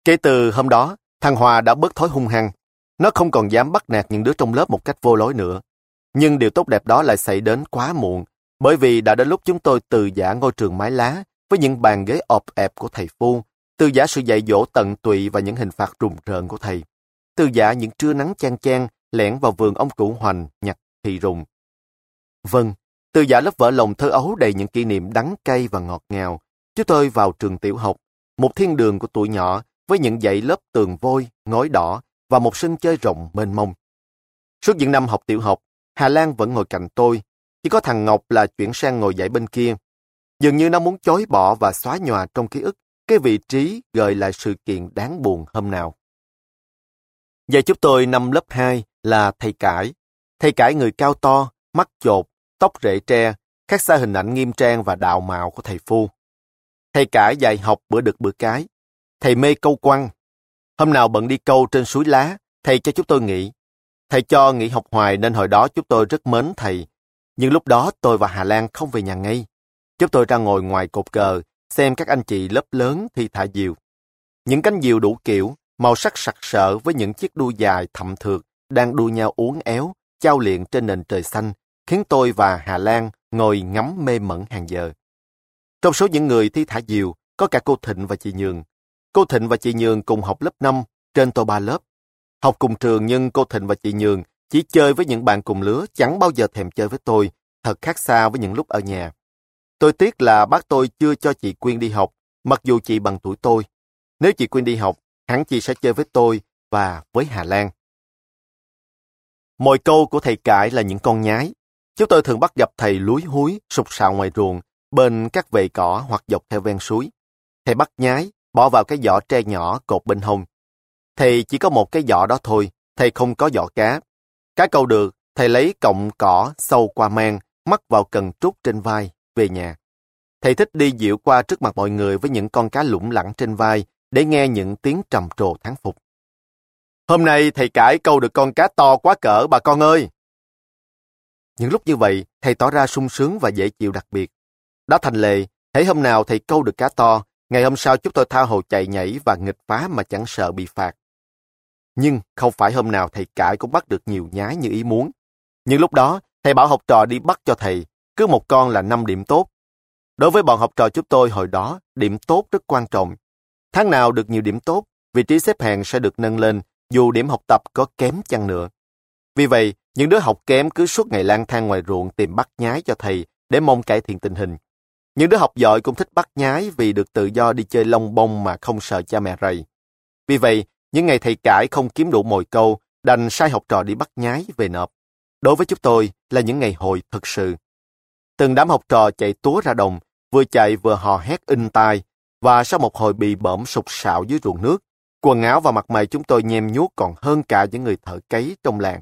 Kể từ hôm đó, thằng Hòa đã bớt thói hung hăng. Nó không còn dám bắt nạt những đứa trong lớp một cách vô lối nữa. Nhưng điều tốt đẹp đó lại xảy đến quá muộn, bởi vì đã đến lúc chúng tôi từ giã ngôi trường mái lá với những bàn ghế ọp ẹp của thầy Phu, từ giã sự dạy dỗ tận tụy và những hình phạt rùng rợn của thầy, từ giã những trưa nắng chang chang lẻn vào vườn ông cụ Hoành nhặt thị rùng. Vâng, từ giã lớp vở lòng thơ ấu đầy những kỷ niệm đắng cay và ngọt ngào, chúng tôi vào trường tiểu học, một thiên đường của tuổi nhỏ với những dãy lớp tường vôi, ngói đỏ và một sân chơi rộng mênh mông. Suốt những năm học tiểu học, Hà Lan vẫn ngồi cạnh tôi, chỉ có thằng Ngọc là chuyển sang ngồi dãy bên kia. Dường như nó muốn chối bỏ và xóa nhòa trong ký ức cái vị trí gợi lại sự kiện đáng buồn hôm nào. Dạy chúng tôi năm lớp 2 là thầy Cải. Thầy Cải người cao to, mắt chột, tóc rễ tre, khác xa hình ảnh nghiêm trang và đạo mạo của thầy Phu. Thầy Cải dạy học bữa đực bữa cái. Thầy mê câu quăng. Hôm nào bận đi câu trên suối lá, thầy cho chúng tôi nghỉ. Thầy cho nghỉ học hoài nên hồi đó chúng tôi rất mến thầy. Nhưng lúc đó tôi và Hà Lan không về nhà ngay. Chúng tôi ra ngồi ngoài cột cờ, xem các anh chị lớp lớn thi thả diều. Những cánh diều đủ kiểu, màu sắc sặc sỡ với những chiếc đuôi dài thậm thượt đang đua nhau uốn éo, chao liệng trên nền trời xanh, khiến tôi và Hà Lan ngồi ngắm mê mẩn hàng giờ. Trong số những người thi thả diều, có cả cô Thịnh và chị Nhường. Cô Thịnh và chị Nhường cùng học lớp 5, trên tôi 3 lớp. Học cùng trường nhưng cô Thịnh và chị Nhường chỉ chơi với những bạn cùng lứa, chẳng bao giờ thèm chơi với tôi, thật khác xa với những lúc ở nhà. Tôi tiếc là bác tôi chưa cho chị Quyên đi học, mặc dù chị bằng tuổi tôi. Nếu chị Quyên đi học, hẳn chị sẽ chơi với tôi và với Hà Lan. Mồi câu của thầy Cải là những con nhái. Chúng tôi thường bắt gặp thầy lúi húi, sục sạo ngoài ruộng, bên các vệ cỏ hoặc dọc theo ven suối. Thầy bắt nhái, bỏ vào cái giỏ tre nhỏ cột bên hông. Thầy chỉ có một cái giỏ đó thôi, thầy không có giỏ cá. Cá câu được, thầy lấy cọng cỏ sâu qua mang, mắc vào cần trút trên vai, về nhà. Thầy thích đi diễu qua trước mặt mọi người với những con cá lủng lẳng trên vai để nghe những tiếng trầm trồ thán phục. Hôm nay thầy Cải câu được con cá to quá cỡ bà con ơi! Những lúc như vậy, thầy tỏ ra sung sướng và dễ chịu đặc biệt. Đã thành lệ, hễ hôm nào thầy câu được cá to, ngày hôm sau chúng tôi tha hồ chạy nhảy và nghịch phá mà chẳng sợ bị phạt. Nhưng không phải hôm nào thầy Cải cũng bắt được nhiều nhái như ý muốn. Nhưng lúc đó, thầy bảo học trò đi bắt cho thầy, cứ một con là 5 điểm tốt. Đối với bọn học trò chúng tôi hồi đó, điểm tốt rất quan trọng. Tháng nào được nhiều điểm tốt, vị trí xếp hạng sẽ được nâng lên, dù điểm học tập có kém chăng nữa. Vì vậy, những đứa học kém cứ suốt ngày lang thang ngoài ruộng tìm bắt nhái cho thầy để mong cải thiện tình hình. Những đứa học giỏi cũng thích bắt nhái vì được tự do đi chơi lông bông mà không sợ cha mẹ rầy. Vì vậy, những ngày thầy Cải không kiếm đủ mồi câu, đành sai học trò đi bắt nhái về nộp. Đối với chúng tôi là những ngày hội thực sự. Từng đám học trò chạy túa ra đồng, vừa chạy vừa hò hét inh tai, và sau một hồi bị bõm sục sạo dưới ruộng nước, quần áo và mặt mày chúng tôi nhem nhuốc còn hơn cả những người thợ cấy trong làng.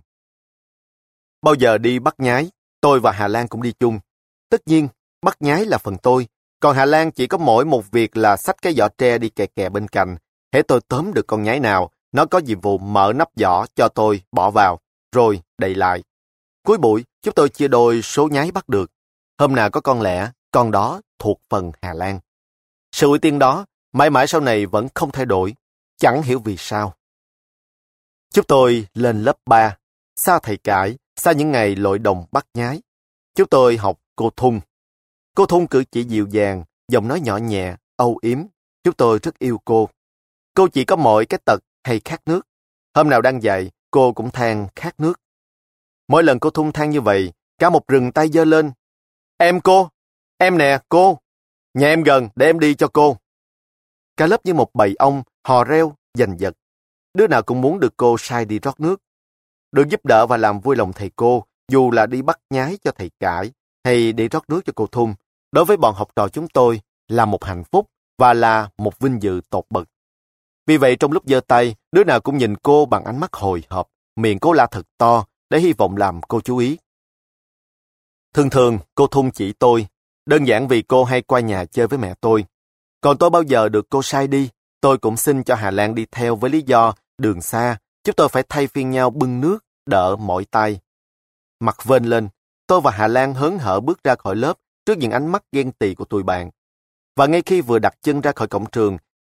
Bao giờ đi bắt nhái, tôi và Hà Lan cũng đi chung. Tất nhiên, bắt nhái là phần tôi, còn Hà Lan chỉ có mỗi một việc là xách cái giỏ tre đi kè kè bên cạnh. Hễ tôi tóm được con nhái nào, nó có nhiệm vụ mở nắp giỏ cho tôi bỏ vào, rồi đậy lại. Cuối buổi, chúng tôi chia đôi số nhái bắt được. Hôm nào có con lẻ, con đó thuộc phần Hà Lan. Sự ưu tiên đó, mãi mãi sau này vẫn không thay đổi, chẳng hiểu vì sao. Chúng tôi lên lớp 3, xa thầy Cải, xa những ngày lội đồng bắt nhái. Chúng tôi học cô Thung. Cô Thung cử chỉ dịu dàng, giọng nói nhỏ nhẹ, âu yếm. Chúng tôi rất yêu cô. Cô chỉ có mỗi cái tật hay khát nước. Hôm nào đang dạy, cô cũng than khát nước. Mỗi lần cô Thung than như vậy, cả một rừng tay giơ lên. Em cô, em nè cô, nhà em gần để em đi cho cô. Cả lớp như một bầy ong, hò reo, giành giật. Đứa nào cũng muốn được cô sai đi rót nước. Được giúp đỡ và làm vui lòng thầy cô, dù là đi bắt nhái cho thầy Cải, hay đi rót nước cho cô Thung, đối với bọn học trò chúng tôi là một hạnh phúc và là một vinh dự tột bậc. Vì vậy trong lúc giơ tay, đứa nào cũng nhìn cô bằng ánh mắt hồi hộp, miệng cô la thật to để hy vọng làm cô chú ý. Thường thường cô Thung chỉ tôi, đơn giản vì cô hay qua nhà chơi với mẹ tôi. Còn tôi bao giờ được cô sai đi, tôi cũng xin cho Hà Lan đi theo với lý do đường xa, chúng tôi phải thay phiên nhau bưng nước, đỡ mỏi tay. Mặt vênh lên, tôi và Hà Lan hớn hở bước ra khỏi lớp trước những ánh mắt ghen tị của tụi bạn. Và ngay khi vừa đặt chân ra khỏi cổng trường,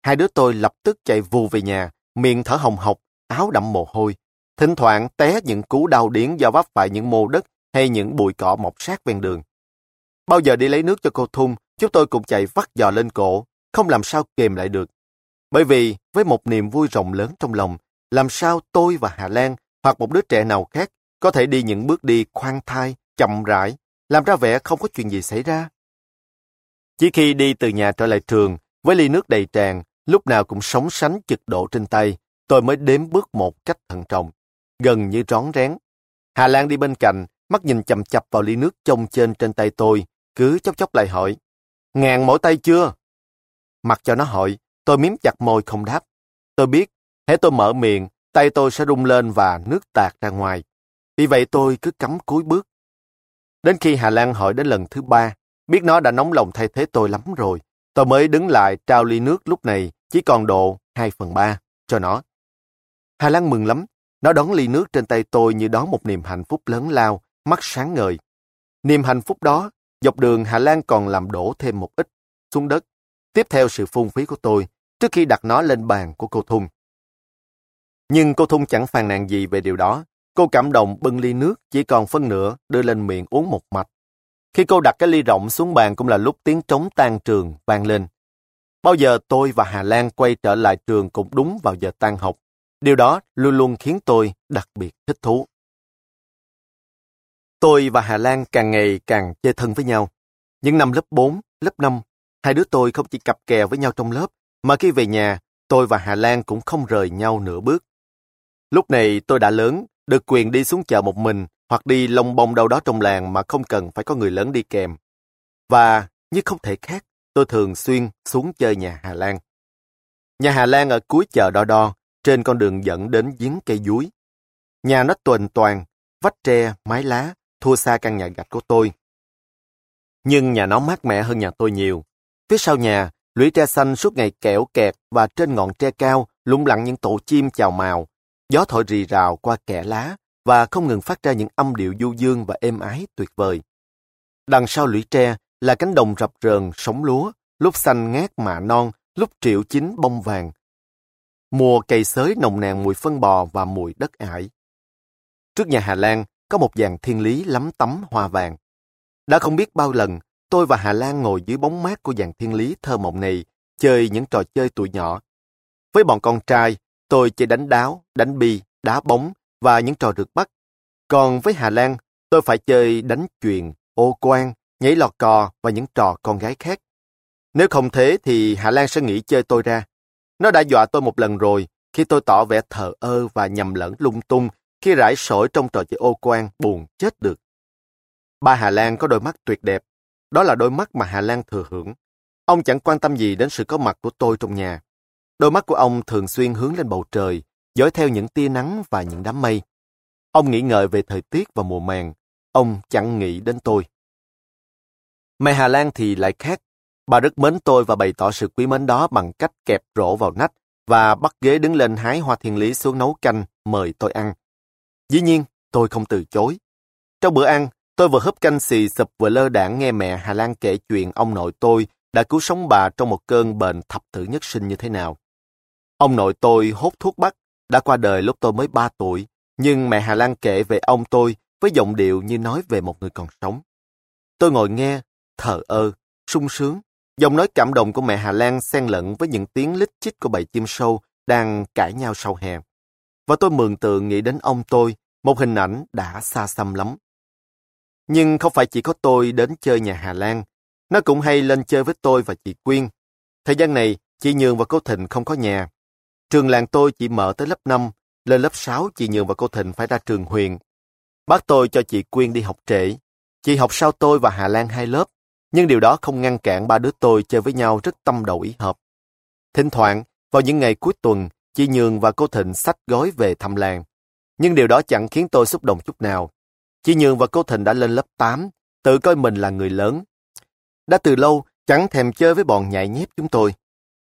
hai đứa tôi lập tức chạy vù về nhà, miệng thở hồng hộc, áo đẫm mồ hôi. Thỉnh thoảng té những cú đau điếng do vấp phải những mô đất hay những bụi cỏ mọc sát ven đường. Bao giờ đi lấy nước cho cô Thun, chúng tôi cũng chạy vắt giò lên cổ, không làm sao kềm lại được. Bởi vì với một niềm vui rộng lớn trong lòng, làm sao tôi và Hà Lan hoặc một đứa trẻ nào khác có thể đi những bước đi khoan thai, chậm rãi, làm ra vẻ không có chuyện gì xảy ra. Chỉ khi đi từ nhà trở lại trường, với ly nước đầy tràn, lúc nào cũng sóng sánh chực độ trên tay, tôi mới đếm bước một cách thận trọng, gần như rón rén. Hà Lan đi bên cạnh, mắt nhìn chằm chằm vào ly nước chông chênh trên tay tôi, cứ chốc chốc lại hỏi, ngàn mỏi tay chưa? Mặc cho nó hỏi, tôi miếm chặt môi không đáp. Tôi biết, hễ tôi mở miệng, tay tôi sẽ rung lên và nước tạt ra ngoài. Vì vậy tôi cứ cắm cúi bước. Đến khi Hà Lan hỏi đến lần thứ 3, biết nó đã nóng lòng thay thế tôi lắm rồi, tôi mới đứng lại trao ly nước lúc này chỉ còn độ 2/3 cho nó. Hà Lan mừng lắm, nó đón ly nước trên tay tôi như đón một niềm hạnh phúc lớn lao, mắt sáng ngời. Niềm hạnh phúc đó, dọc đường Hà Lan còn làm đổ thêm một ít xuống đất, tiếp theo sự phung phí của tôi, trước khi đặt nó lên bàn của cô Thun. Nhưng cô Thun chẳng phàn nàn gì về điều đó. Cô cảm động bưng ly nước chỉ còn phân nửa đưa lên miệng uống một mạch. Khi cô đặt cái ly rộng xuống bàn cũng là lúc tiếng trống tan trường vang lên. Bao giờ tôi và Hà Lan quay trở lại trường cũng đúng vào giờ tan học. Điều đó luôn luôn khiến tôi đặc biệt thích thú. Tôi và Hà Lan càng ngày càng chơi thân với nhau. Những năm lớp 4, lớp 5, hai đứa tôi không chỉ cặp kè với nhau trong lớp, mà khi về nhà, tôi và Hà Lan cũng không rời nhau nửa bước. Lúc này tôi đã lớn, được quyền đi xuống chợ một mình hoặc đi lông bông đâu đó trong làng mà không cần phải có người lớn đi kèm. Và như không thể khác, tôi thường xuyên xuống chơi nhà Hà Lan. Nhà Hà Lan ở cuối chợ Đo Đo, trên con đường dẫn đến giếng cây dúi. Nhà nó tuềnh toàng, vách tre, mái lá, thua xa căn nhà gạch của tôi. Nhưng nhà nó mát mẻ hơn nhà tôi nhiều. Phía sau nhà, lũy tre xanh suốt ngày kẽo kẹt và trên ngọn tre cao lủng lẳng những tổ chim chào mào. Gió thổi rì rào qua kẽ lá và không ngừng phát ra những âm điệu du dương và êm ái tuyệt vời. Đằng sau lũy tre là cánh đồng rập rờn sống lúa, lúc xanh ngát mạ non, lúc triệu chín bông vàng. Mùa cày xới nồng nàn mùi phân bò và mùi đất ải. Trước nhà Hà Lan có một dàn thiên lý lắm tấm hoa vàng. Đã không biết bao lần, tôi và Hà Lan ngồi dưới bóng mát của dàn thiên lý thơ mộng này, chơi những trò chơi tuổi nhỏ. Với bọn con trai, tôi chơi đánh đáo, đánh bi, đá bóng và những trò rượt bắt. Còn với Hà Lan, tôi phải chơi đánh chuyền, ô quan, nhảy lò cò và những trò con gái khác. Nếu không thế thì Hà Lan sẽ nghĩ chơi tôi ra. Nó đã dọa tôi một lần rồi khi tôi tỏ vẻ thờ ơ và nhầm lẫn lung tung khi rải sỏi trong trò chơi ô quan buồn chết được. Ba Hà Lan có đôi mắt tuyệt đẹp. Đó là đôi mắt mà Hà Lan thừa hưởng. Ông chẳng quan tâm gì đến sự có mặt của tôi trong nhà. Đôi mắt của ông thường xuyên hướng lên bầu trời, dõi theo những tia nắng và những đám mây. Ông nghĩ ngợi về thời tiết và mùa màng. Ông chẳng nghĩ đến tôi. Mẹ Hà Lan thì lại khác. Bà rất mến tôi và bày tỏ sự quý mến đó bằng cách kẹp rổ vào nách và bắt ghế đứng lên hái hoa thiên lý xuống nấu canh mời tôi ăn. Dĩ nhiên, tôi không từ chối. Trong bữa ăn, tôi vừa húp canh xì sụp vừa lơ đãng nghe mẹ Hà Lan kể chuyện ông nội tôi đã cứu sống bà trong một cơn bệnh thập tử nhất sinh như thế nào. Ông nội tôi hốt thuốc bắc, đã qua đời lúc tôi mới 3 tuổi, nhưng mẹ Hà Lan kể về ông tôi với giọng điệu như nói về một người còn sống. Tôi ngồi nghe, thờ ơ, sung sướng. Giọng nói cảm động của mẹ Hà Lan xen lẫn với những tiếng lít chích của bầy chim sâu đang cãi nhau sau hè. Và tôi mường tượng nghĩ đến ông tôi, một hình ảnh đã xa xăm lắm. Nhưng không phải chỉ có tôi đến chơi nhà Hà Lan, nó cũng hay lên chơi với tôi và chị Quyên. Thời gian này, chị Nhường và cô Thịnh không có nhà. Trường làng tôi chỉ mở tới lớp 5, lên lớp 6 chị Nhường và cô Thịnh phải ra trường huyện. Bác tôi cho chị Quyên đi học trễ. Chị học sau tôi và Hà Lan 2 lớp, nhưng điều đó không ngăn cản ba đứa tôi chơi với nhau rất tâm đầu ý hợp. Thỉnh thoảng, vào những ngày cuối tuần, chị Nhường và cô Thịnh xách gói về thăm làng. Nhưng điều đó chẳng khiến tôi xúc động chút nào. Chị Nhường và cô Thịnh đã lên lớp 8, tự coi mình là người lớn. Đã từ lâu chẳng thèm chơi với bọn nhại nhép chúng tôi.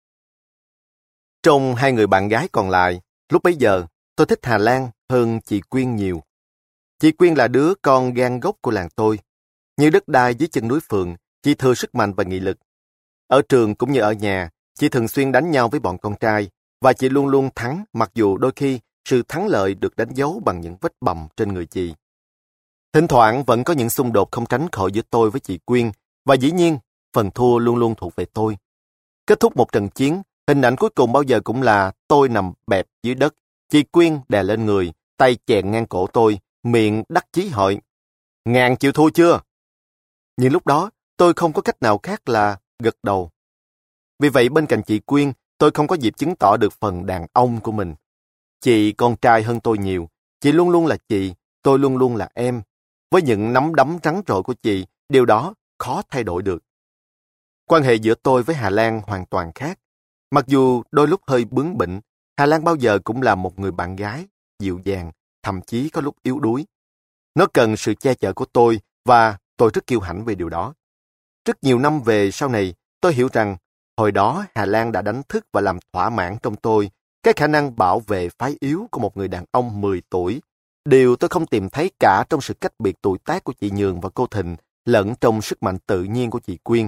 Trong hai người bạn gái còn lại, lúc bấy giờ, tôi thích Hà Lan hơn chị Quyên nhiều. Chị Quyên là đứa con gan gốc của làng tôi. Như đất đai dưới chân núi Phượng, chị thừa sức mạnh và nghị lực. Ở trường cũng như ở nhà, Chị thường xuyên đánh nhau với bọn con trai, và chị luôn luôn thắng, mặc dù đôi khi sự thắng lợi được đánh dấu bằng những vết bầm trên người chị. Thỉnh thoảng vẫn có những xung đột không tránh khỏi giữa tôi với chị Quyên, và dĩ nhiên, phần thua luôn luôn thuộc về tôi. Kết thúc một trận chiến, hình ảnh cuối cùng bao giờ cũng là tôi nằm bẹp dưới đất, chị Quyên đè lên người, tay chèn ngang cổ tôi, miệng đắc chí hỏi: "Ngàn chịu thua chưa?" Nhưng lúc đó, tôi không có cách nào khác là gật đầu. Vì vậy bên cạnh chị Quyên, tôi không có dịp chứng tỏ được phần đàn ông của mình. Chị con trai hơn tôi nhiều, chị luôn luôn là chị, tôi luôn luôn là em. Với những nắm đấm trắng trội của chị, điều đó khó thay đổi được. Quan hệ giữa tôi với Hà Lan hoàn toàn khác. Mặc dù đôi lúc hơi bướng bỉnh, Hà Lan bao giờ cũng là một người bạn gái, dịu dàng, thậm chí có lúc yếu đuối. Nó cần sự che chở của tôi và tôi rất kiêu hãnh về điều đó. Rất nhiều năm về sau này, tôi hiểu rằng hồi đó Hà Lan đã đánh thức và làm thỏa mãn trong tôi cái khả năng bảo vệ phái yếu của một người đàn ông 10 tuổi. Điều tôi không tìm thấy cả trong sự cách biệt tuổi tác của chị Nhường và cô Thịnh, lẫn trong sức mạnh tự nhiên của chị Quyên.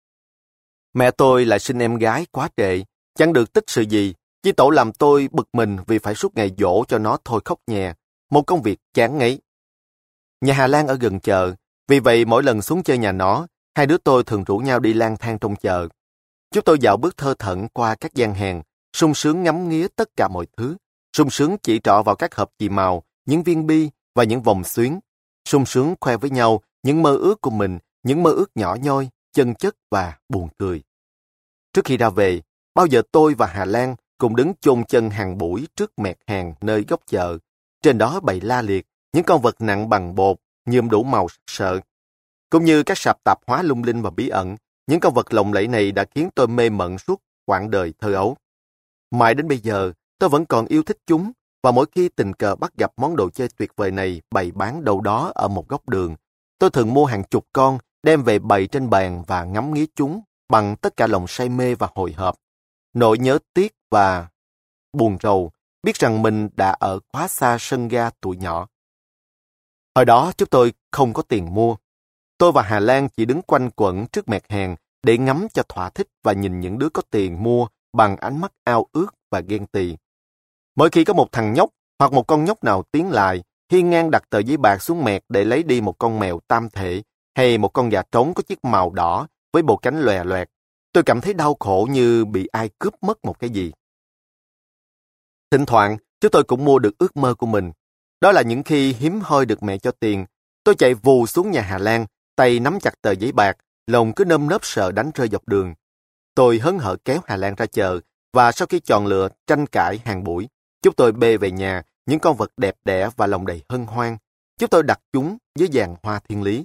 Mẹ tôi lại sinh em gái quá trễ, chẳng được tích sự gì, chỉ tổ làm tôi bực mình vì phải suốt ngày dỗ cho nó thôi khóc nhè, một công việc chán ngấy. Nhà Hà Lan ở gần chợ, vì vậy mỗi lần xuống chơi nhà nó, hai đứa tôi thường rủ nhau đi lang thang trong chợ. Chúng tôi dạo bước thơ thẩn qua các gian hàng, sung sướng ngắm nghía tất cả mọi thứ, sung sướng chỉ trỏ vào các hộp chì màu, những viên bi và những vòng xuyến, sung sướng khoe với nhau những mơ ước của mình, những mơ ước nhỏ nhoi, chân chất và buồn cười. Trước khi ra về, bao giờ tôi và Hà Lan cùng đứng chôn chân hàng buổi trước mẹt hàng nơi góc chợ. Trên đó bày la liệt những con vật nặng bằng bột, nhuộm đủ màu sợ. Cũng như các sạp tạp hóa lung linh và bí ẩn, những con vật lộng lẫy này đã khiến tôi mê mẩn suốt quãng đời thơ ấu. Mãi đến bây giờ, tôi vẫn còn yêu thích chúng, và mỗi khi tình cờ bắt gặp món đồ chơi tuyệt vời này bày bán đâu đó ở một góc đường, tôi thường mua hàng chục con, đem về bày trên bàn và ngắm nghía chúng bằng tất cả lòng say mê và hồi hộp. Nỗi nhớ tiếc và buồn rầu, biết rằng mình đã ở quá xa sân ga tuổi nhỏ. Hồi đó chúng tôi không có tiền mua. Tôi và Hà Lan chỉ đứng quanh quẩn trước mẹt hàng để ngắm cho thỏa thích và nhìn những đứa có tiền mua bằng ánh mắt ao ước và ghen tị. Mỗi khi có một thằng nhóc hoặc một con nhóc nào tiến lại, hiên ngang đặt tờ giấy bạc xuống mẹt để lấy đi một con mèo tam thể hay một con gà trống có chiếc màu đỏ với bộ cánh lòe loẹt, tôi cảm thấy đau khổ như bị ai cướp mất một cái gì. Thỉnh thoảng, chúng tôi cũng mua được ước mơ của mình. Đó là những khi hiếm hoi được mẹ cho tiền, tôi chạy vù xuống nhà Hà Lan, tay nắm chặt tờ giấy bạc, lòng cứ nơm nớp sợ đánh rơi dọc đường. Tôi hớn hở kéo Hà Lan ra chợ, và sau khi chọn lựa tranh cãi hàng buổi, chúng tôi bê về nhà những con vật đẹp đẽ và lòng đầy hân hoan. Chúng tôi đặt chúng dưới giàn hoa thiên lý.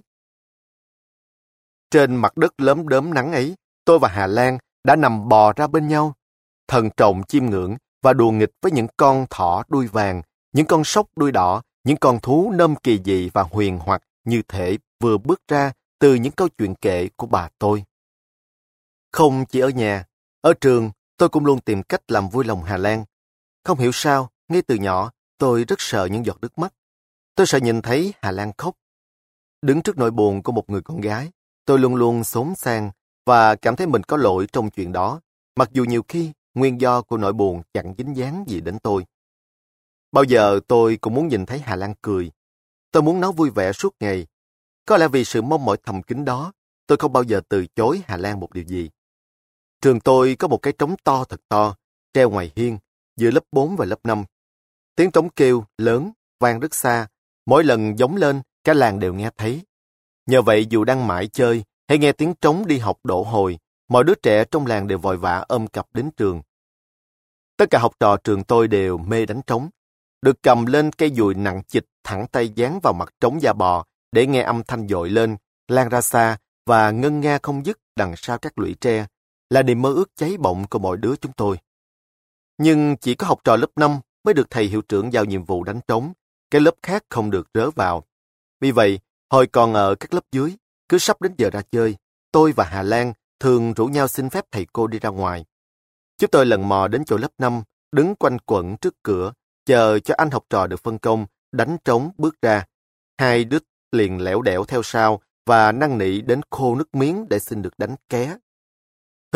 Trên mặt đất lấm đốm nắng ấy, tôi và Hà Lan đã nằm bò ra bên nhau, thần trọng chiêm ngưỡng và đùa nghịch với những con thỏ đuôi vàng, những con sóc đuôi đỏ, những con thú nôm kỳ dị và huyền hoặc như thể vừa bước ra từ những câu chuyện kể của bà tôi. Không chỉ ở nhà, ở trường, tôi cũng luôn tìm cách làm vui lòng Hà Lan. Không hiểu sao, ngay từ nhỏ, tôi rất sợ những giọt nước mắt. Tôi sợ nhìn thấy Hà Lan khóc. Đứng trước nỗi buồn của một người con gái, tôi luôn luôn xốn sang và cảm thấy mình có lỗi trong chuyện đó, mặc dù nhiều khi nguyên do của nỗi buồn chẳng dính dáng gì đến tôi. Bao giờ tôi cũng muốn nhìn thấy Hà Lan cười. Tôi muốn nó vui vẻ suốt ngày. Có lẽ vì sự mong mỏi thầm kín đó, tôi không bao giờ từ chối Hà Lan một điều gì. Trường tôi có một cái trống to thật to, treo ngoài hiên, giữa lớp 4 và lớp 5. Tiếng trống kêu lớn, vang rất xa, mỗi lần gióng lên, cả làng đều nghe thấy. Nhờ vậy dù đang mãi chơi, hay nghe tiếng trống đi học đổ hồi, mọi đứa trẻ trong làng đều vội vã ôm cặp đến trường. Tất cả học trò trường tôi đều mê đánh trống. Được cầm lên cây dùi nặng chịch thẳng tay dán vào mặt trống da bò để nghe âm thanh dội lên, lan ra xa và ngân nga không dứt đằng sau các lũy tre, là niềm mơ ước cháy bỏng của mỗi đứa chúng tôi. Nhưng chỉ có học trò lớp 5 mới được thầy hiệu trưởng giao nhiệm vụ đánh trống, cái lớp khác không được rớ vào. Vì vậy, hồi còn ở các lớp dưới, cứ sắp đến giờ ra chơi, tôi và Hà Lan thường rủ nhau xin phép thầy cô đi ra ngoài. Chúng tôi lần mò đến chỗ lớp 5, đứng quanh quẩn trước cửa, chờ cho anh học trò được phân công, đánh trống bước ra. Hai đứa liền lẻo đẻo theo sau và năn nỉ đến khô nước miếng để xin được đánh ké.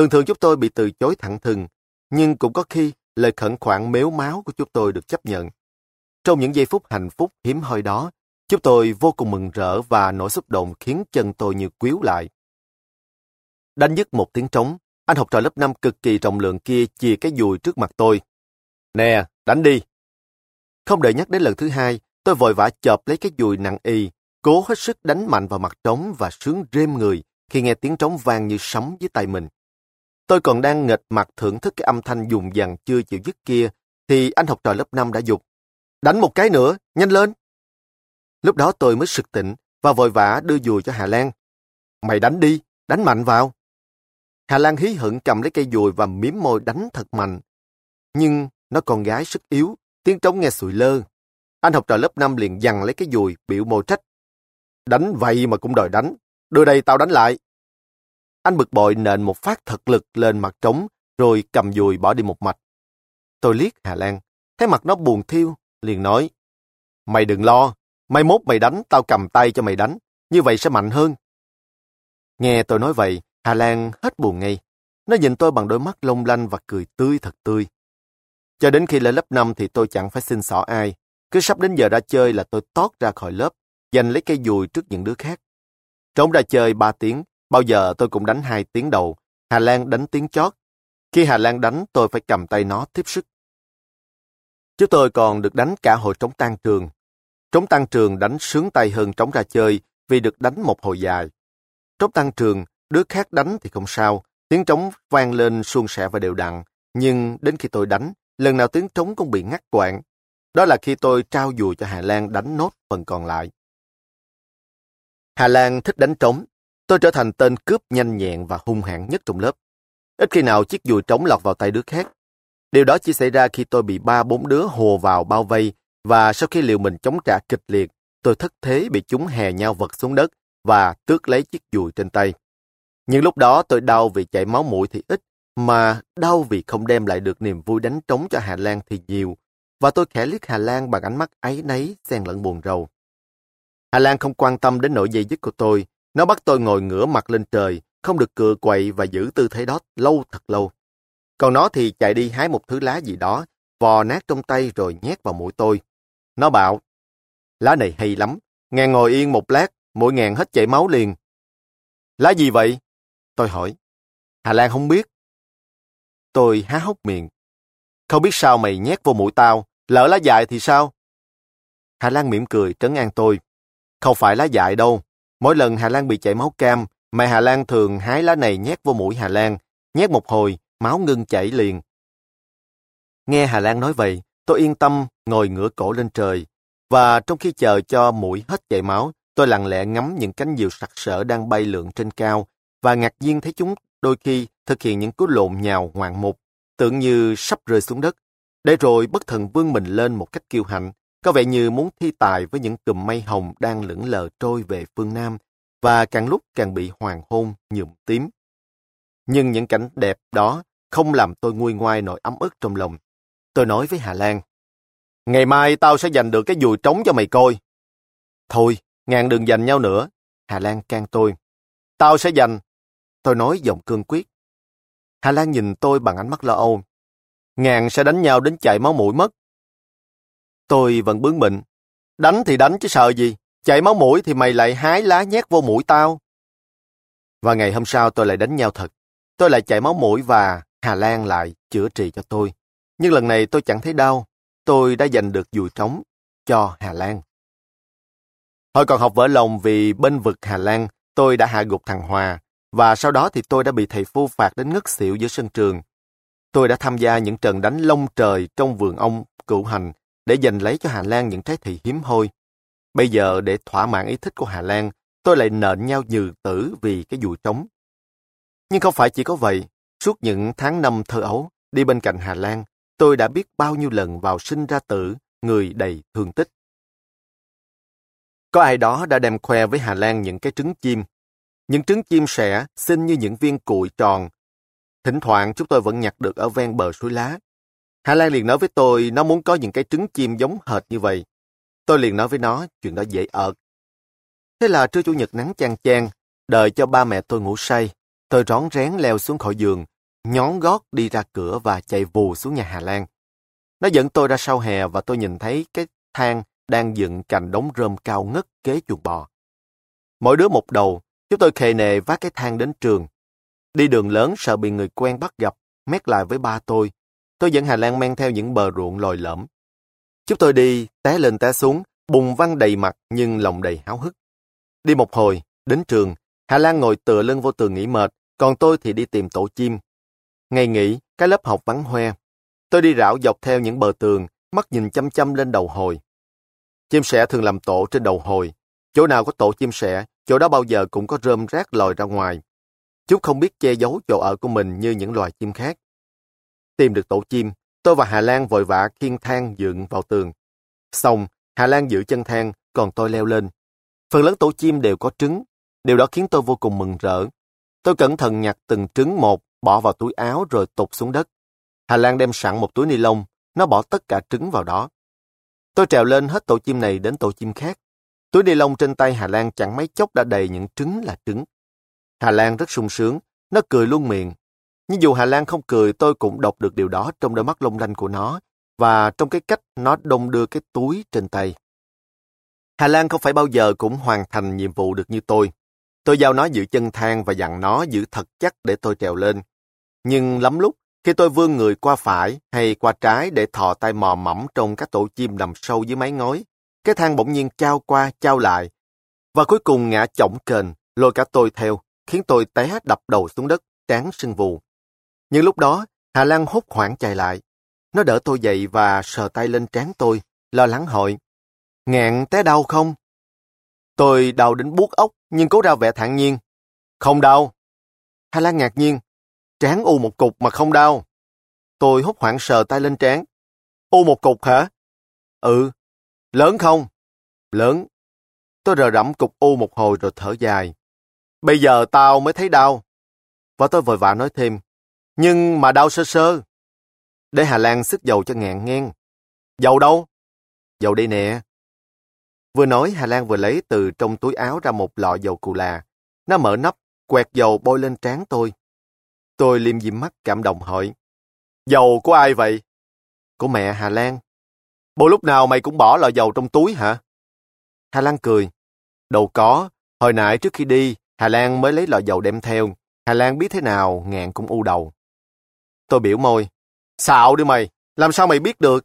Thường thường chúng tôi bị từ chối thẳng thừng, nhưng cũng có khi lời khẩn khoản mếu máo của chúng tôi được chấp nhận. Trong những giây phút hạnh phúc hiếm hoi đó, chúng tôi vô cùng mừng rỡ và nỗi xúc động khiến chân tôi như quýu lại. Đánh dứt một tiếng trống, anh học trò lớp 5 cực kỳ rộng lượng kia chìa cái dùi trước mặt tôi. Nè, đánh đi. Không đợi nhắc đến lần thứ hai, tôi vội vã chộp lấy cái dùi nặng ì, cố hết sức đánh mạnh vào mặt trống và sướng rêm người khi nghe tiếng trống vang như sấm dưới tay mình. Tôi còn đang nghệt mặt thưởng thức cái âm thanh dùng dằng chưa chịu dứt kia, thì anh học trò lớp 5 đã giục. Đánh một cái nữa, nhanh lên. Lúc đó tôi mới sực tỉnh và vội vã đưa dùi cho Hà Lan. Mày đánh đi, đánh mạnh vào. Hà Lan hí hửng cầm lấy cây dùi và mím môi đánh thật mạnh. Nhưng nó con gái sức yếu, tiếng trống nghe sụi lơ. Anh học trò lớp 5 liền giằng lấy cái dùi, biểu môi trách. Đánh vậy mà cũng đòi đánh, đưa đây tao đánh lại. Anh bực bội nện một phát thật lực lên mặt trống, rồi cầm dùi bỏ đi một mạch. Tôi liếc Hà Lan, thấy mặt nó buồn thiu, liền nói. Mày đừng lo, mai mốt mày đánh, tao cầm tay cho mày đánh, như vậy sẽ mạnh hơn. Nghe tôi nói vậy, Hà Lan hết buồn ngay. Nó nhìn tôi bằng đôi mắt long lanh và cười tươi thật tươi. Cho đến khi lên lớp 5 thì tôi chẳng phải xin xỏ ai. Cứ sắp đến giờ ra chơi là tôi tót ra khỏi lớp, giành lấy cây dùi trước những đứa khác. Trống ra chơi 3 tiếng, bao giờ tôi cũng đánh 2 tiếng đầu. Hà Lan đánh tiếng chót. Khi Hà Lan đánh, tôi phải cầm tay nó tiếp sức. Chúng tôi còn được đánh cả hồi trống tan trường. Trống tan trường đánh sướng tay hơn trống ra chơi vì được đánh một hồi dài. Trống tan trường, đứa khác đánh thì không sao, tiếng trống vang lên suôn sẻ và đều đặn. Nhưng đến khi tôi đánh, lần nào tiếng trống cũng bị ngắt quãng. Đó là khi tôi trao dùi cho Hà Lan đánh nốt phần còn lại. Hà Lan thích đánh trống. Tôi trở thành tên cướp nhanh nhẹn và hung hãn nhất trong lớp. Ít khi nào chiếc dùi trống lọt vào tay đứa khác. Điều đó chỉ xảy ra khi tôi bị 3-4 đứa hùa vào bao vây, và sau khi liều mình chống trả kịch liệt, tôi thất thế bị chúng hè nhau vật xuống đất và tước lấy chiếc dùi trên tay. Nhưng lúc đó tôi đau vì chảy máu mũi thì ít, mà đau vì không đem lại được niềm vui đánh trống cho Hà Lan thì nhiều, và tôi khẽ liếc Hà Lan bằng ánh mắt áy náy xen lẫn buồn rầu. Hà Lan không quan tâm đến nỗi dây dứt của tôi. Nó bắt tôi ngồi ngửa mặt lên trời, không được cựa quậy và giữ tư thế đó lâu thật lâu. Còn nó thì chạy đi hái một thứ lá gì đó, vò nát trong tay rồi nhét vào mũi tôi. Nó bảo, lá này hay lắm, ngàn ngồi yên một lát, mỗi ngàn hết chảy máu liền. Lá gì vậy? Tôi hỏi. Hà Lan không biết. Tôi há hốc miệng. Không biết sao mày nhét vô mũi tao, lỡ lá dại thì sao? Hà Lan mỉm cười trấn an tôi. Không phải lá dại đâu. Mỗi lần Hà Lan bị chảy máu cam, mẹ Hà Lan thường hái lá này nhét vô mũi Hà Lan. Nhét một hồi, máu ngưng chảy liền. Nghe Hà Lan nói vậy, tôi yên tâm ngồi ngửa cổ lên trời. Và trong khi chờ cho mũi hết chảy máu, tôi lặng lẽ ngắm những cánh diều sặc sỡ đang bay lượn trên cao và ngạc nhiên thấy chúng đôi khi thực hiện những cú lộn nhào ngoạn mục, tưởng như sắp rơi xuống đất, để rồi bất thần vươn mình lên một cách kiêu hãnh, có vẻ như muốn thi tài với những cụm mây hồng đang lững lờ trôi về phương Nam và càng lúc càng bị hoàng hôn nhuộm tím. Nhưng những cảnh đẹp đó không làm tôi nguôi ngoai nỗi ấm ức trong lòng. Tôi nói với Hà Lan, ngày mai tao sẽ giành được cái dùi trống cho mày coi. Thôi, ngàn đừng giành nhau nữa. Hà Lan can tôi. Tao sẽ giành. Tôi nói giọng cương quyết. Hà Lan nhìn tôi bằng ánh mắt lo âu. Ngàn sẽ đánh nhau đến chảy máu mũi mất. Tôi vẫn bướng bỉnh. Đánh thì đánh chứ sợ gì. Chảy máu mũi thì mày lại hái lá nhét vô mũi tao. Và ngày hôm sau tôi lại đánh nhau thật. Tôi lại chảy máu mũi và Hà Lan lại chữa trị cho tôi. Nhưng lần này tôi chẳng thấy đau. Tôi đã giành được dùi trống cho Hà Lan. Hồi còn học vỡ lòng vì bênh vực Hà Lan, tôi đã hạ gục thằng Hòa, và sau đó thì tôi đã bị thầy Phu phạt đến ngất xỉu giữa sân trường. Tôi đã tham gia những trận đánh lông trời trong vườn ông cửu hành để giành lấy cho Hà Lan những trái thị hiếm hoi. Bây giờ để thỏa mãn ý thích của Hà Lan, tôi lại nện nhau nhừ tử vì cái dùi trống. Nhưng không phải chỉ có vậy, suốt những tháng năm thơ ấu, đi bên cạnh Hà Lan, tôi đã biết bao nhiêu lần vào sinh ra tử, người đầy thương tích. Có ai đó đã đem khoe với Hà Lan những cái trứng chim. Những trứng chim sẻ, xinh như những viên cuội tròn. Thỉnh thoảng chúng tôi vẫn nhặt được ở ven bờ suối lá. Hà Lan liền nói với tôi nó muốn có những cái trứng chim giống hệt như vậy. Tôi liền nói với nó chuyện đó dễ ợt. Thế là trưa Chủ nhật nắng chang chang, đợi cho ba mẹ tôi ngủ say. Tôi rón rén leo xuống khỏi giường, nhón gót đi ra cửa và chạy vù xuống nhà Hà Lan. Nó dẫn tôi ra sau hè và tôi nhìn thấy cái thang đang dựng cạnh đống rơm cao ngất kế chuồng bò. Mỗi đứa một đầu, chúng tôi khề nề vác cái thang đến trường. Đi đường lớn sợ bị người quen bắt gặp, mét lại với ba tôi. Tôi dẫn Hà Lan men theo những bờ ruộng lồi lõm. Chúng tôi đi, té lên té xuống, bùn văng đầy mặt nhưng lòng đầy háo hức. Đi một hồi, đến trường, Hà Lan ngồi tựa lưng vô tường nghỉ mệt, còn tôi thì đi tìm tổ chim. Ngày nghỉ, cái lớp học vắng hoe. Tôi đi rảo dọc theo những bờ tường, mắt nhìn chăm chăm lên đầu hồi. Chim sẻ thường làm tổ trên đầu hồi. Chỗ nào có tổ chim sẻ, chỗ đó bao giờ cũng có rơm rác lòi ra ngoài. Chúng không biết che giấu chỗ ở của mình như những loài chim khác. Tìm được tổ chim, tôi và Hà Lan vội vã khiêng thang dựng vào tường. Xong, Hà Lan giữ chân thang, còn tôi leo lên. Phần lớn tổ chim đều có trứng. Điều đó khiến tôi vô cùng mừng rỡ. Tôi cẩn thận nhặt từng trứng một, bỏ vào túi áo rồi tụt xuống đất. Hà Lan đem sẵn một túi ni lông, nó bỏ tất cả trứng vào đó. Tôi trèo lên hết tổ chim này đến tổ chim khác. Túi ni lông trên tay Hà Lan chẳng mấy chốc đã đầy những trứng là trứng. Hà Lan rất sung sướng, nó cười luôn miệng. Nhưng dù Hà Lan không cười, tôi cũng đọc được điều đó trong đôi mắt long lanh của nó và trong cái cách nó đong đưa cái túi trên tay. Hà Lan không phải bao giờ cũng hoàn thành nhiệm vụ được như tôi. Tôi giao nó giữ chân thang và dặn nó giữ thật chắc để tôi trèo lên. Nhưng lắm lúc, khi tôi vươn người qua phải hay qua trái để thò tay mò mẫm trong các tổ chim nằm sâu dưới mái ngói, cái thang bỗng nhiên chao qua chao lại và cuối cùng ngã chổng kềnh, lôi cả tôi theo, khiến tôi té đập đầu xuống đất, trán sưng vù. Nhưng lúc đó, Hà Lan hốt hoảng chạy lại. Nó đỡ tôi dậy và sờ tay lên trán tôi, lo lắng hỏi: "Ngạn té đau không?" Tôi đau đến buốt óc, nhưng cố ra vẻ thản nhiên: "Không đau." Hà Lan ngạc nhiên: "Trán u một cục mà không đau." Tôi hốt hoảng sờ tay lên trán: "U một cục hả?" "Ừ." "Lớn không?" "Lớn." Tôi rờ rẫm cục u một hồi rồi thở dài: "Bây giờ tao mới thấy đau." Và tôi vội vã nói thêm: "Nhưng mà đau sơ sơ." Để Hà Lan xức dầu cho ngạn ngang. "Dầu đâu?" "Dầu đây nè." Vừa nói, Hà Lan vừa lấy từ trong túi áo ra một lọ dầu cù là. Nó mở nắp, quẹt dầu bôi lên trán tôi. Tôi liêm diêm mắt cảm động hỏi: "Dầu của ai vậy?" "Của mẹ Hà Lan." "Bộ lúc nào mày cũng bỏ lọ dầu trong túi hả?" Hà Lan cười: "Đâu có, hồi nãy trước khi đi, Hà Lan mới lấy lọ dầu đem theo. Hà Lan biết thế nào, ngạn cũng u đầu." Tôi biểu môi: "Xạo đi mày, làm sao mày biết được?"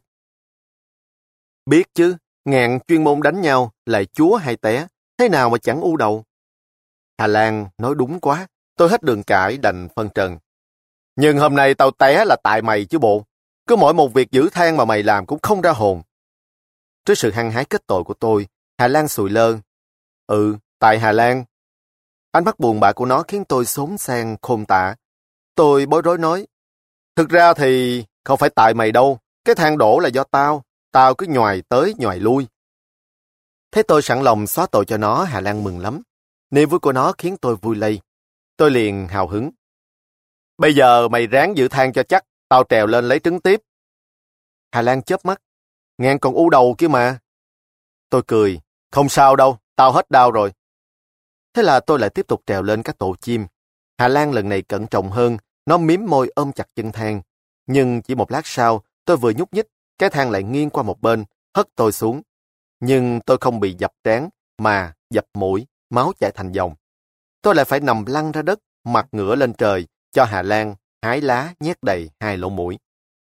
"Biết chứ, ngạn chuyên môn đánh nhau, lại chúa hay té, thế nào mà chẳng u đầu." Hà Lan nói đúng quá, tôi hết đường cãi đành phân trần: "Nhưng hôm nay tao té là tại mày chứ bộ. Cứ mỗi một việc giữ thang mà mày làm cũng không ra hồn." Trước sự hăng hái kết tội của tôi, Hà Lan sụi lơ: "Ừ, tại Hà Lan." Ánh mắt buồn bã của nó khiến tôi xốn sang khôn tả. Tôi bối rối nói: "Thực ra thì không phải tại mày đâu, cái thang đổ là do tao cứ nhoài tới nhoài lui." Thế tôi sẵn lòng xóa tội cho nó, Hà Lan mừng lắm. Niềm vui của nó khiến tôi vui lây. Tôi liền hào hứng: "Bây giờ mày ráng giữ thang cho chắc, tao trèo lên lấy trứng tiếp." Hà Lan chớp mắt: "Ngạn còn u đầu kia mà." Tôi cười: "Không sao đâu, tao hết đau rồi." Thế là tôi lại tiếp tục trèo lên các tổ chim. Hà Lan lần này cẩn trọng hơn, nó mím môi ôm chặt chân thang. Nhưng chỉ một lát sau, tôi vừa nhúc nhích, cái thang lại nghiêng qua một bên, hất tôi xuống. Nhưng tôi không bị dập trán, mà dập mũi, máu chảy thành dòng. Tôi lại phải nằm lăn ra đất, mặt ngửa lên trời, cho Hà Lan hái lá nhét đầy hai lỗ mũi.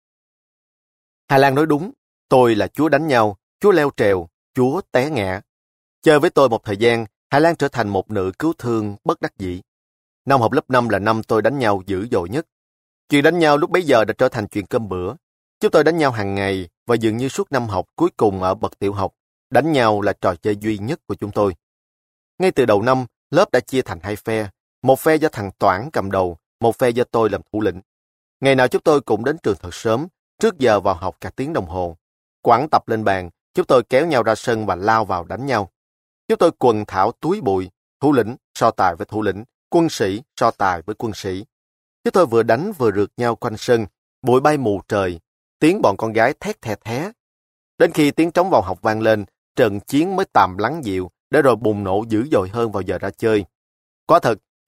Hà Lan nói đúng, tôi là chúa đánh nhau, chúa leo trèo, chúa té ngã. Chơi với tôi một thời gian, Hà Lan trở thành một nữ cứu thương bất đắc dĩ. Năm học lớp 5 là năm tôi đánh nhau dữ dội nhất. Chuyện đánh nhau lúc bấy giờ đã trở thành chuyện cơm bữa. Chúng tôi đánh nhau hàng ngày và dường như suốt năm học cuối cùng ở bậc tiểu học, đánh nhau là trò chơi duy nhất của chúng tôi. Ngay từ đầu năm, lớp đã chia thành hai phe, một phe do thằng Toản cầm đầu, một phe do tôi làm thủ lĩnh. Ngày nào chúng tôi cũng đến trường thật sớm, trước giờ vào học cả tiếng đồng hồ. Quẳng tập lên bàn, chúng tôi kéo nhau ra sân và lao vào đánh nhau. Chúng tôi quần thảo túi bụi, thủ lĩnh so tài với thủ lĩnh, quân sĩ so tài với quân sĩ. Chúng tôi vừa đánh vừa rượt nhau quanh sân, bụi bay mù trời, tiếng bọn con gái thét thè thé. Đến khi tiếng trống vào học vang lên, trận chiến mới tạm lắng dịu, để rồi bùng nổ dữ dội hơn vào giờ ra chơi. Quả thật,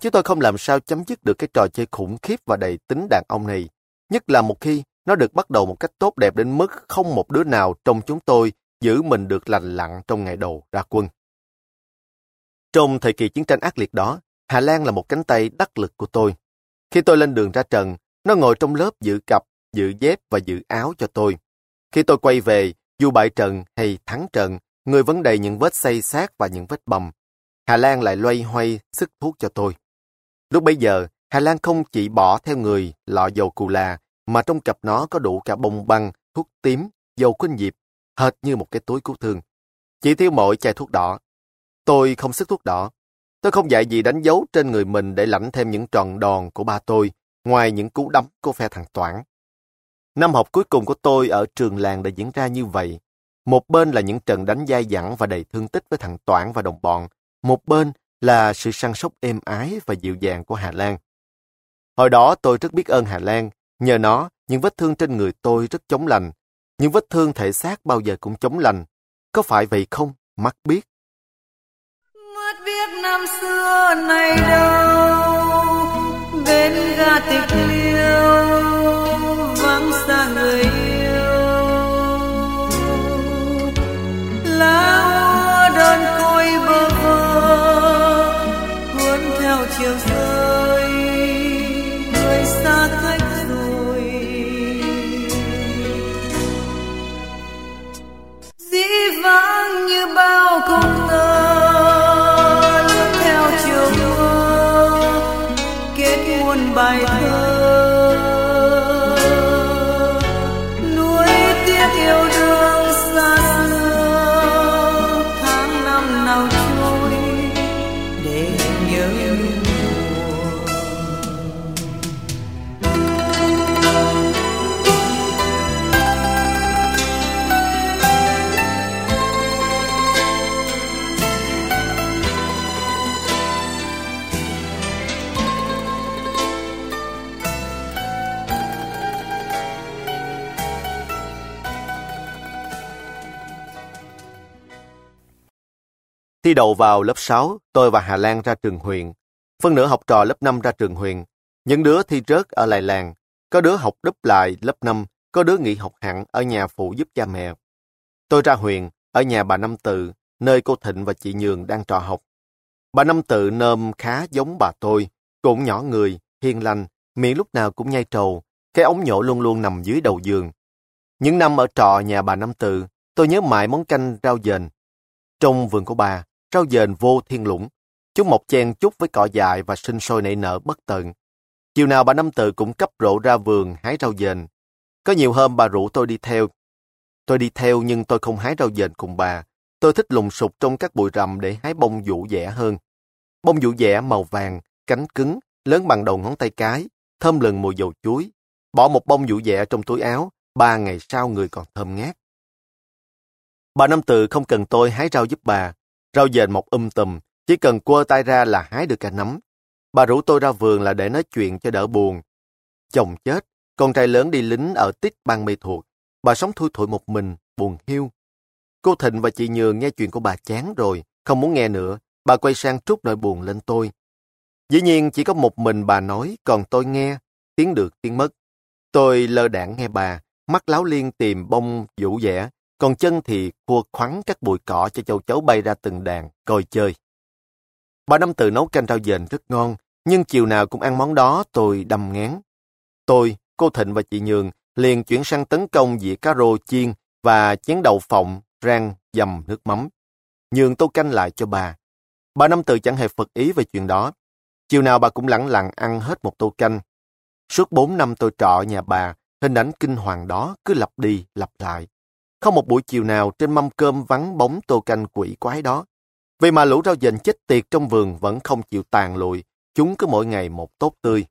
chứ tôi không làm sao chấm dứt được cái trò chơi khủng khiếp và đầy tính đàn ông này. Nhất là một khi nó được bắt đầu một cách tốt đẹp đến mức không một đứa nào trong chúng tôi giữ mình được lành lặn trong ngày đầu ra quân. Trong thời kỳ chiến tranh ác liệt đó, Hà Lan là một cánh tay đắc lực của tôi. Khi tôi lên đường ra trận, nó ngồi trong lớp giữ cặp, giữ dép và giữ áo cho tôi. Khi tôi quay về, dù bại trận hay thắng trận, người vẫn đầy những vết xây xát và những vết bầm. Hà Lan lại loay hoay sức thuốc cho tôi. Lúc bấy giờ, Hà Lan không chỉ bỏ theo người lọ dầu cù là, mà trong cặp nó có đủ cả bông băng, thuốc tím, dầu khuynh diệp, hệt như một cái túi cứu thương. Chỉ thiếu mỗi chai thuốc đỏ. Tôi không sức thuốc đỏ. Tôi không dạy gì đánh dấu trên người mình để lãnh thêm những tròn đòn của ba tôi, ngoài những cú đấm của phe thằng Toản. Năm học cuối cùng của tôi ở trường làng đã diễn ra như vậy. Một bên là những trận đánh dai dẳng và đầy thương tích với thằng Toản và đồng bọn. Một bên là sự săn sóc êm ái và dịu dàng của Hà Lan. Hồi đó tôi rất biết ơn Hà Lan. Nhờ nó, những vết thương trên người tôi rất chóng lành. Những vết thương thể xác bao giờ cũng chóng lành. Có phải vậy không? Mắt biết. Mất biết năm xưa này đâu, bên ga tịch liêu, vắng xa người yêu. Lá úa đơn côi bơ vơ, cuốn theo chiều rơi, người xa cách rồi. Dĩ vãng như bao công tơ, bài thơ nuối tiếc yêu đương xa xưa, tháng năm nào trôi để nhớ buồn. Thi đậu vào lớp 6, tôi và Hà Lan ra trường huyện. Phân nửa học trò lớp 5 ra trường huyện. Những đứa thi rớt ở lại làng. Có đứa học đúp lại lớp 5, có đứa nghỉ học hẳn ở nhà phụ giúp cha mẹ. Tôi ra huyện, ở nhà bà Năm Tự, nơi cô Thịnh và chị Nhường đang trọ học. Bà Năm Tự nôm khá giống bà tôi, cũng nhỏ người, hiền lành, miệng lúc nào cũng nhai trầu, cái ống nhổ luôn luôn nằm dưới đầu giường. Những năm ở trọ nhà bà Năm Tự, tôi nhớ mãi món canh rau dền. Trong vườn của bà, rau dền vô thiên lũng. Chúng mọc chen chúc với cỏ dại và sinh sôi nảy nở bất tận. Chiều nào bà Năm Tự cũng cấp rộ ra vườn hái rau dền. Có nhiều hôm bà rủ tôi đi theo. Tôi đi theo nhưng tôi không hái rau dền cùng bà. Tôi thích lùng sục trong các bụi rậm để hái bông vũ dẻ hơn. Bông vũ dẻ màu vàng, cánh cứng, lớn bằng đầu ngón tay cái, thơm lừng mùi dầu chuối. Bỏ một bông vũ dẻ trong túi áo, 3 ngày sau người còn thơm ngát. Bà Năm Tự không cần tôi hái rau giúp bà. Rau dền mọc tùm, chỉ cần quơ tay ra là hái được cả nắm. Bà rủ tôi ra vườn là để nói chuyện cho đỡ buồn. Chồng chết, con trai lớn đi lính ở Tít Bang Mê Thuột. Bà sống thui thủi một mình, buồn hiu. Cô Thịnh và chị Nhường nghe chuyện của bà chán rồi, không muốn nghe nữa. Bà quay sang trút nỗi buồn lên tôi. Dĩ nhiên chỉ có một mình bà nói, còn tôi nghe, tiếng được tiếng mất. Tôi lơ đãng nghe bà, mắt láo liên tìm bông vũ dẻ, còn chân thì khua khoắn các bụi cỏ cho châu chấu bay ra từng đàn, coi chơi. Bà Năm Tự nấu canh rau dền rất ngon, nhưng chiều nào cũng ăn món đó tôi đâm ngán. Tôi, cô Thịnh và chị Nhường liền chuyển sang tấn công dĩa cá rô chiên và chén đậu phộng rang dầm nước mắm. Nhường tô canh lại cho bà. Bà Năm Tự chẳng hề phật ý về chuyện đó. Chiều nào bà cũng lẳng lặng ăn hết một tô canh. Suốt 4 năm tôi trọ nhà bà, hình ảnh kinh hoàng đó cứ lặp đi lặp lại. Không một buổi chiều nào trên mâm cơm vắng bóng tô canh quỷ quái đó. Vì mà lũ rau dền chết tiệt trong vườn vẫn không chịu tàn lụi, chúng cứ mỗi ngày một tốt tươi.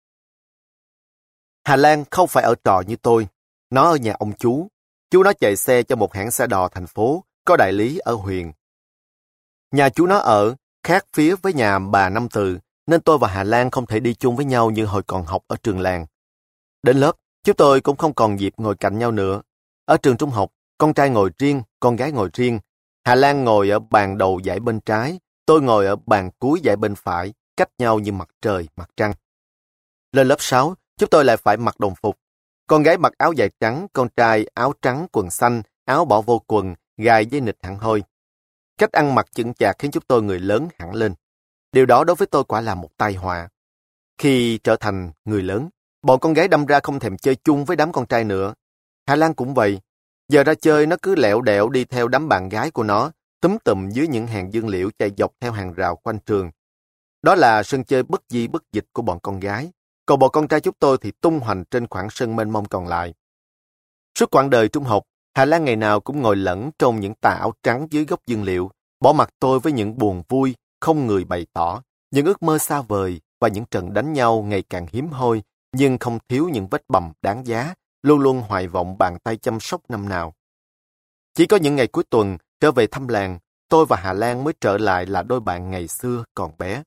Hà Lan không phải ở trọ như tôi. Nó ở nhà ông chú. Chú nó chạy xe cho một hãng xe đò thành phố, có đại lý ở huyện. Nhà chú nó ở khác phía với nhà bà Năm Tự, nên tôi và Hà Lan không thể đi chung với nhau như hồi còn học ở trường làng. Đến lớp, chúng tôi cũng không còn dịp ngồi cạnh nhau nữa. Ở trường trung học, con trai ngồi riêng, con gái ngồi riêng. Hà Lan ngồi ở bàn đầu dãy bên trái, tôi ngồi ở bàn cuối dãy bên phải. cách nhau như mặt trời, mặt trăng. Lên lớp 6, chúng tôi lại phải mặc đồng phục. Con gái mặc áo dài trắng, con trai áo trắng, quần xanh, áo bỏ vô quần, gài dây nịt hẳn hoi. Cách ăn mặc chững chạc khiến chúng tôi người lớn hẳn lên. Điều đó đối với tôi quả là một tai họa. Khi trở thành người lớn, bọn con gái đâm ra không thèm chơi chung với đám con trai nữa. Hà Lan cũng vậy. Giờ ra chơi nó cứ lẹo đẹo đi theo đám bạn gái của nó, túm tụm dưới những hàng dương liễu chạy dọc theo hàng rào quanh trường. Đó là sân chơi bất di bất dịch của bọn con gái. Còn bọn con trai chúng tôi thì tung hoành trên khoảng sân mênh mông còn lại. Suốt quãng đời trung học, Hà Lan ngày nào cũng ngồi lẫn trong những tà áo trắng dưới gốc dương liệu, bỏ mặc tôi với những buồn vui, không người bày tỏ, những ước mơ xa vời và những trận đánh nhau ngày càng hiếm hoi, nhưng không thiếu những vết bầm đáng giá, luôn luôn hoài vọng bàn tay chăm sóc năm nào. Chỉ có những ngày cuối tuần, trở về thăm làng, tôi và Hà Lan mới trở lại là đôi bạn ngày xưa còn bé.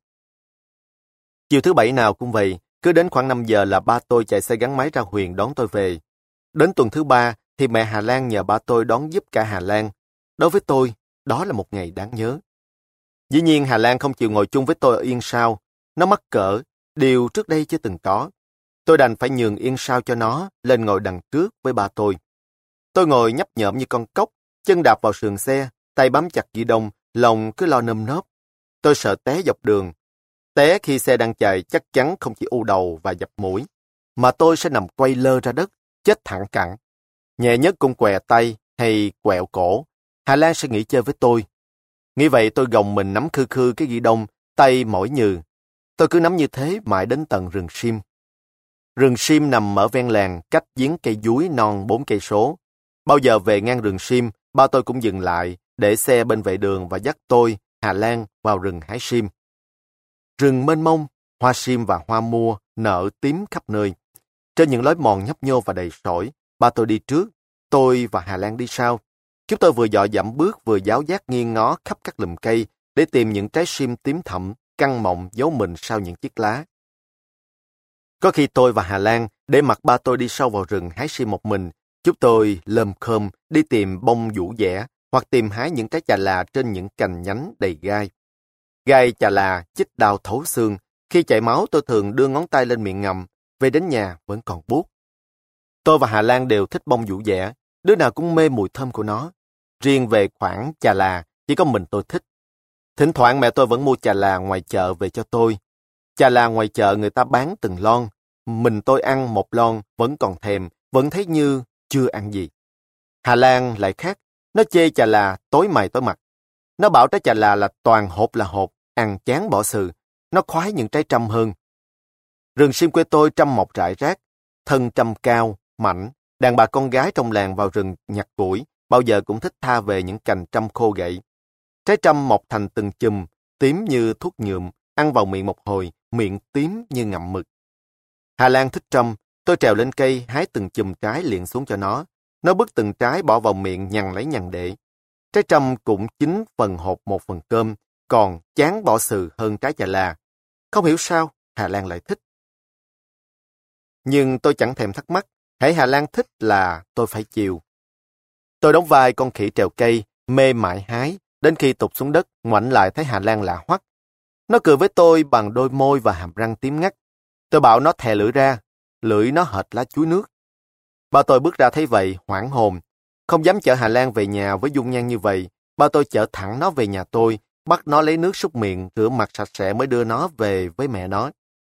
Chiều thứ Bảy nào cũng vậy, cứ đến khoảng 5 giờ là ba tôi chạy xe gắn máy ra huyện đón tôi về. Đến tuần thứ 3 thì mẹ Hà Lan nhờ ba tôi đón giúp cả Hà Lan. Đối với tôi, đó là một ngày đáng nhớ. Dĩ nhiên Hà Lan không chịu ngồi chung với tôi ở Yên Sao. Nó mắc cỡ, điều trước đây chưa từng có. Tôi đành phải nhường Yên Sao cho nó, lên ngồi đằng trước với ba tôi. Tôi ngồi nhấp nhổm như con cóc, chân đạp vào sườn xe, tay bám chặt ghi đông, lòng cứ lo nơm nớp. Tôi sợ té dọc đường. Té khi xe đang chạy chắc chắn không chỉ u đầu và dập mũi, mà tôi sẽ nằm quay lơ ra đất, chết thẳng cẳng. Nhẹ nhất cũng què tay hay quẹo cổ, Hà Lan sẽ nghỉ chơi với tôi. Nghĩ vậy tôi gồng mình nắm khư khư cái ghi đông, tay mỏi nhừ. Tôi cứ nắm như thế mãi đến tận rừng sim. Rừng sim nằm ở ven làng, cách giếng cây dúi non 4 cây số. Bao giờ về ngang rừng sim, ba tôi cũng dừng lại, để xe bên vệ đường và dắt tôi, Hà Lan, vào rừng hái sim. Rừng mênh mông, hoa sim và hoa mua nở tím khắp nơi. Trên những lối mòn nhấp nhô và đầy sỏi, ba tôi đi trước, tôi và Hà Lan đi sau. Chúng tôi vừa dọ dẫm bước vừa giáo giác nghiêng ngó khắp các lùm cây để tìm những trái sim tím thẫm, căng mọng giấu mình sau những chiếc lá. Có khi tôi và Hà Lan để mặc ba tôi đi sâu vào rừng hái sim một mình, chúng tôi lơm khơm đi tìm bông vũ dẻ hoặc tìm hái những trái chà là trên những cành nhánh đầy gai. Gai chà là chích đau thấu xương, khi chảy máu tôi thường đưa ngón tay lên miệng ngậm, về đến nhà vẫn còn buốt. Tôi và Hà Lan đều thích bông vũ dẻ, đứa nào cũng mê mùi thơm của nó. Riêng về khoản chà là, chỉ có mình tôi thích. Thỉnh thoảng mẹ tôi vẫn mua chà là ngoài chợ về cho tôi. Chà là ngoài chợ người ta bán từng lon, mình tôi ăn một lon vẫn còn thèm, vẫn thấy như chưa ăn gì. Hà Lan lại khác, nó chê chà là tối mày tối mặt. Nó bảo trái chà là toàn hột là hột, ăn chán bỏ xừ. Nó khoái những trái trăm hơn. Rừng sim quê tôi trăm mọc rải rác, thân trăm cao, mảnh. Đàn bà con gái trong làng vào rừng nhặt củi, bao giờ cũng thích tha về những cành trăm khô gậy. Trái trăm mọc thành từng chùm, tím như thuốc nhuộm, ăn vào miệng một hồi, miệng tím như ngậm mực. Hà Lan thích trăm, tôi trèo lên cây hái từng chùm trái liền xuống cho nó. Nó bứt từng trái bỏ vào miệng nhằn lấy nhằn để. Trái trăm cũng chín phần hột một phần cơm, còn chán bỏ xừ hơn trái chà là. Không hiểu sao, Hà Lan lại thích. Nhưng tôi chẳng thèm thắc mắc, hễ Hà Lan thích là tôi phải chiều. Tôi đóng vai con khỉ trèo cây, mê mải hái, đến khi tụt xuống đất, ngoảnh lại thấy Hà Lan lạ hoắc. Nó cười với tôi bằng đôi môi và hàm răng tím ngắt. Tôi bảo nó thè lưỡi ra, lưỡi nó hệt lá chuối nước. Ba tôi bước ra thấy vậy, hoảng hồn. Không dám chở Hà Lan về nhà với dung nhan như vậy, ba tôi chở thẳng nó về nhà tôi, bắt nó lấy nước súc miệng, rửa mặt sạch sẽ mới đưa nó về với mẹ nó.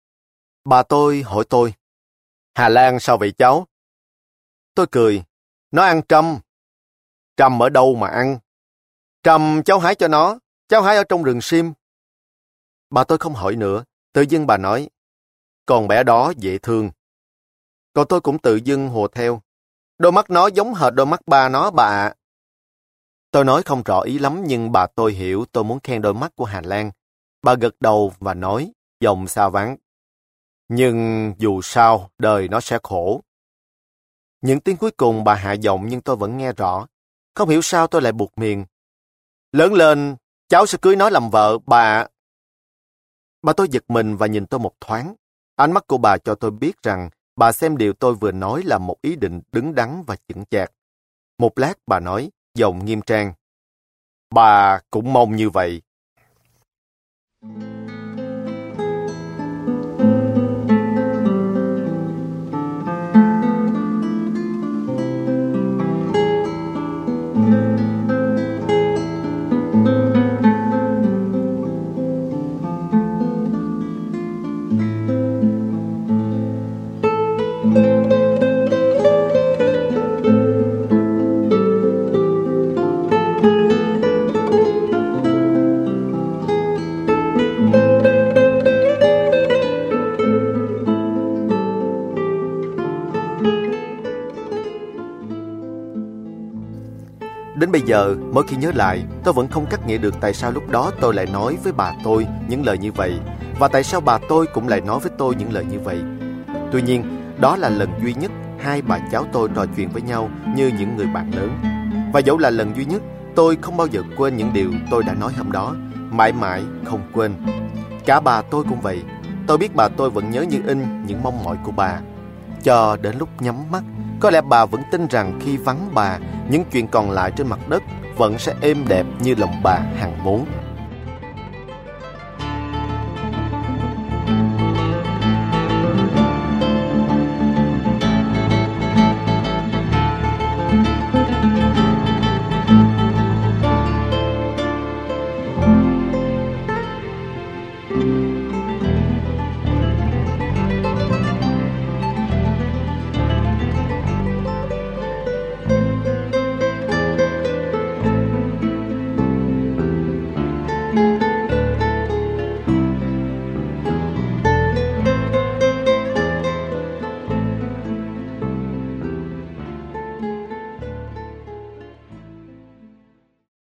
Bà tôi hỏi tôi, Hà Lan sao vậy cháu? Tôi cười, nó ăn trăm. Trăm ở đâu mà ăn? Trăm cháu hái cho nó, cháu hái ở trong rừng sim. Bà tôi không hỏi nữa, tự dưng bà nói, con bé đó dễ thương. Còn tôi cũng tự dưng hùa theo, đôi mắt nó giống hệt đôi mắt ba nó bà ạ. Tôi nói không rõ ý lắm nhưng bà tôi hiểu tôi muốn khen đôi mắt của Hà Lan. Bà gật đầu và nói, giọng xa vắng, nhưng dù sao đời nó sẽ khổ. Những tiếng cuối cùng bà hạ giọng nhưng tôi vẫn nghe rõ. Không hiểu sao tôi lại buột miệng. Lớn lên, cháu sẽ cưới nó làm vợ, bà ạ. Bà tôi giật mình và nhìn tôi một thoáng. Ánh mắt của bà cho tôi biết rằng bà xem điều tôi vừa nói là một ý định đứng đắn và chững chạc. Một lát bà nói, giọng nghiêm trang. Bà cũng mong như vậy. Đến bây giờ, mỗi khi nhớ lại, tôi vẫn không cắt nghĩa được tại sao lúc đó tôi lại nói với bà tôi những lời như vậy, và tại sao bà tôi cũng lại nói với tôi những lời như vậy. Tuy nhiên, đó là lần duy nhất hai bà cháu tôi trò chuyện với nhau như những người bạn lớn. Và dẫu là lần duy nhất, tôi không bao giờ quên những điều tôi đã nói hôm đó, mãi mãi không quên. Cả bà tôi cũng vậy. Tôi biết bà tôi vẫn nhớ như in những mong mỏi của bà. Cho đến lúc nhắm mắt, có lẽ bà vẫn tin rằng khi vắng bà, những chuyện còn lại trên mặt đất vẫn sẽ êm đẹp như lòng bà hằng muốn.